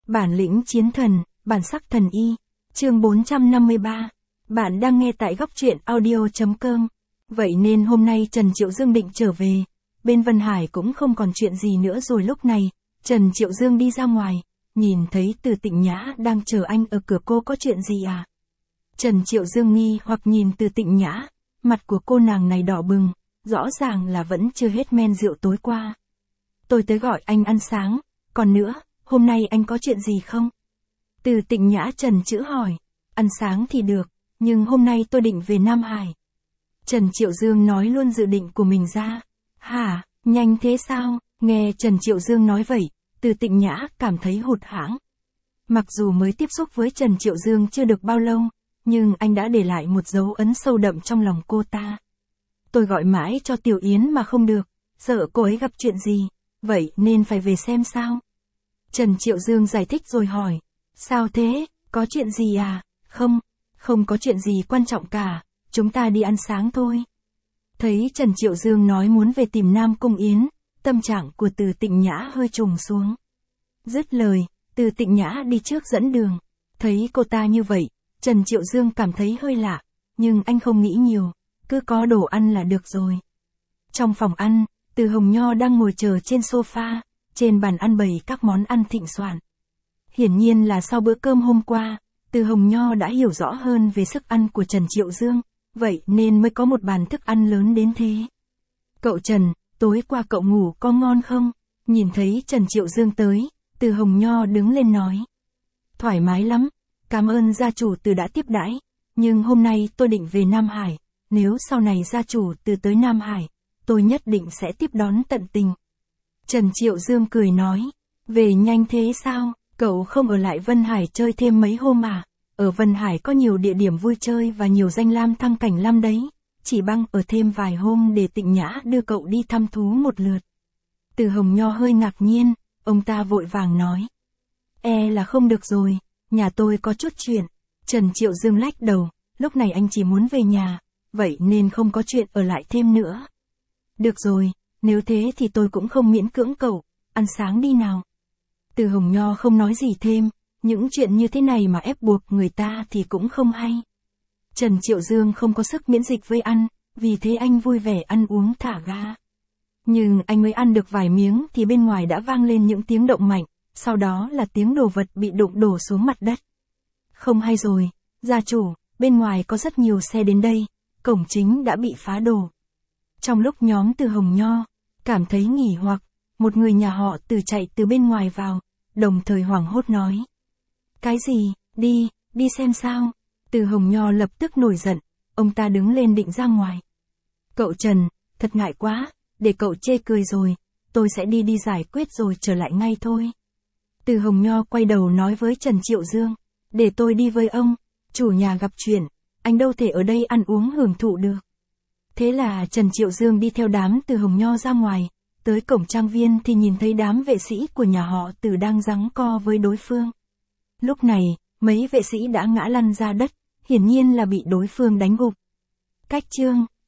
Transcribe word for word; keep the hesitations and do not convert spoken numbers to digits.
Bản lĩnh chiến thần, bản sắc thần y. Chương bốn trăm năm mươi ba. Bạn đang nghe tại góc truyện audio chấm com. Vậy nên hôm nay Trần Triệu Dương định trở về. Bên Vân Hải cũng không còn chuyện gì nữa rồi lúc này. Trần Triệu Dương đi ra ngoài. Nhìn thấy Từ Tịnh Nhã đang chờ anh ở cửa. Cô có chuyện gì à? Trần Triệu Dương nghi hoặc nhìn Từ Tịnh Nhã. Mặt của cô nàng này đỏ bừng. Rõ ràng là vẫn chưa hết men rượu tối qua. Tôi tới gọi anh ăn sáng. Còn nữa, hôm nay anh có chuyện gì không? Từ Tịnh Nhã trần trữ hỏi. Ăn sáng thì được, nhưng hôm nay tôi định về Nam Hải. Trần Triệu Dương nói luôn dự định của mình ra. Hả, nhanh thế sao? Nghe Trần Triệu Dương nói vậy, Từ Tịnh Nhã cảm thấy hụt hẫng. Mặc dù mới tiếp xúc với Trần Triệu Dương chưa được bao lâu, nhưng anh đã để lại một dấu ấn sâu đậm trong lòng cô ta. Tôi gọi mãi cho Tiểu Yến mà không được, sợ cô ấy gặp chuyện gì, vậy nên phải về xem sao. Trần Triệu Dương giải thích rồi hỏi. Sao thế, có chuyện gì à? Không, không có chuyện gì quan trọng cả, chúng ta đi ăn sáng thôi. Thấy Trần Triệu Dương nói muốn về tìm Nam Cung Yến, tâm trạng của Từ Tịnh Nhã hơi trùng xuống. Dứt lời, Từ Tịnh Nhã đi trước dẫn đường. Thấy cô ta như vậy, Trần Triệu Dương cảm thấy hơi lạ, nhưng anh không nghĩ nhiều, cứ có đồ ăn là được rồi. Trong phòng ăn, Từ Hồng Nho đang ngồi chờ trên sofa, trên bàn ăn bày các món ăn thịnh soạn. Hiển nhiên là sau bữa cơm hôm qua, Từ Hồng Nho đã hiểu rõ hơn về sức ăn của Trần Triệu Dương, vậy nên mới có một bàn thức ăn lớn đến thế. Cậu Trần, tối qua cậu ngủ có ngon không? Nhìn thấy Trần Triệu Dương tới, Từ Hồng Nho đứng lên nói. Thoải mái lắm, cảm ơn gia chủ Từ đã tiếp đãi, nhưng hôm nay tôi định về Nam Hải, nếu sau này gia chủ Từ tới Nam Hải, tôi nhất định sẽ tiếp đón tận tình. Trần Triệu Dương cười nói, về nhanh thế sao? Cậu không ở lại Vân Hải chơi thêm mấy hôm à? Ở Vân Hải có nhiều địa điểm vui chơi và nhiều danh lam thăng cảnh lắm đấy. Chỉ bằng ở thêm vài hôm để Tịnh Nhã đưa cậu đi thăm thú một lượt. Từ Hồng Nho hơi ngạc nhiên, ông ta vội vàng nói. E là không được rồi, nhà tôi có chút chuyện. Trần Triệu Dương lách đầu, lúc này anh chỉ muốn về nhà, vậy nên không có chuyện ở lại thêm nữa. Được rồi, nếu thế thì tôi cũng không miễn cưỡng cậu, ăn sáng đi nào. Từ Hồng Nho không nói gì thêm, những chuyện như thế này mà ép buộc người ta thì cũng không hay. Trần Triệu Dương không có sức miễn dịch với ăn, vì thế anh vui vẻ ăn uống thả ga. Nhưng anh mới ăn được vài miếng thì bên ngoài đã vang lên những tiếng động mạnh, sau đó là tiếng đồ vật bị đụng đổ xuống mặt đất. Không hay rồi, gia chủ, bên ngoài có rất nhiều xe đến đây, cổng chính đã bị phá đổ. Trong lúc nhóm Từ Hồng Nho cảm thấy nghỉ hoặc, một người nhà họ Từ chạy từ bên ngoài vào, đồng thời hoảng hốt nói. Cái gì, đi, đi xem sao. Từ Hồng Nho lập tức nổi giận, ông ta đứng lên định ra ngoài. Cậu Trần, thật ngại quá, để cậu chê cười rồi, tôi sẽ đi đi giải quyết rồi trở lại ngay thôi. Từ Hồng Nho quay đầu nói với Trần Triệu Dương, để tôi đi với ông, chủ nhà gặp chuyện, anh đâu thể ở đây ăn uống hưởng thụ được. Thế là Trần Triệu Dương đi theo đám Từ Hồng Nho ra ngoài. Tới cổng trang viên thì nhìn thấy đám vệ sĩ của nhà họ Từ đang giằng co với đối phương. Lúc này, mấy vệ sĩ đã ngã lăn ra đất, hiển nhiên là bị đối phương đánh gục. Cách chương,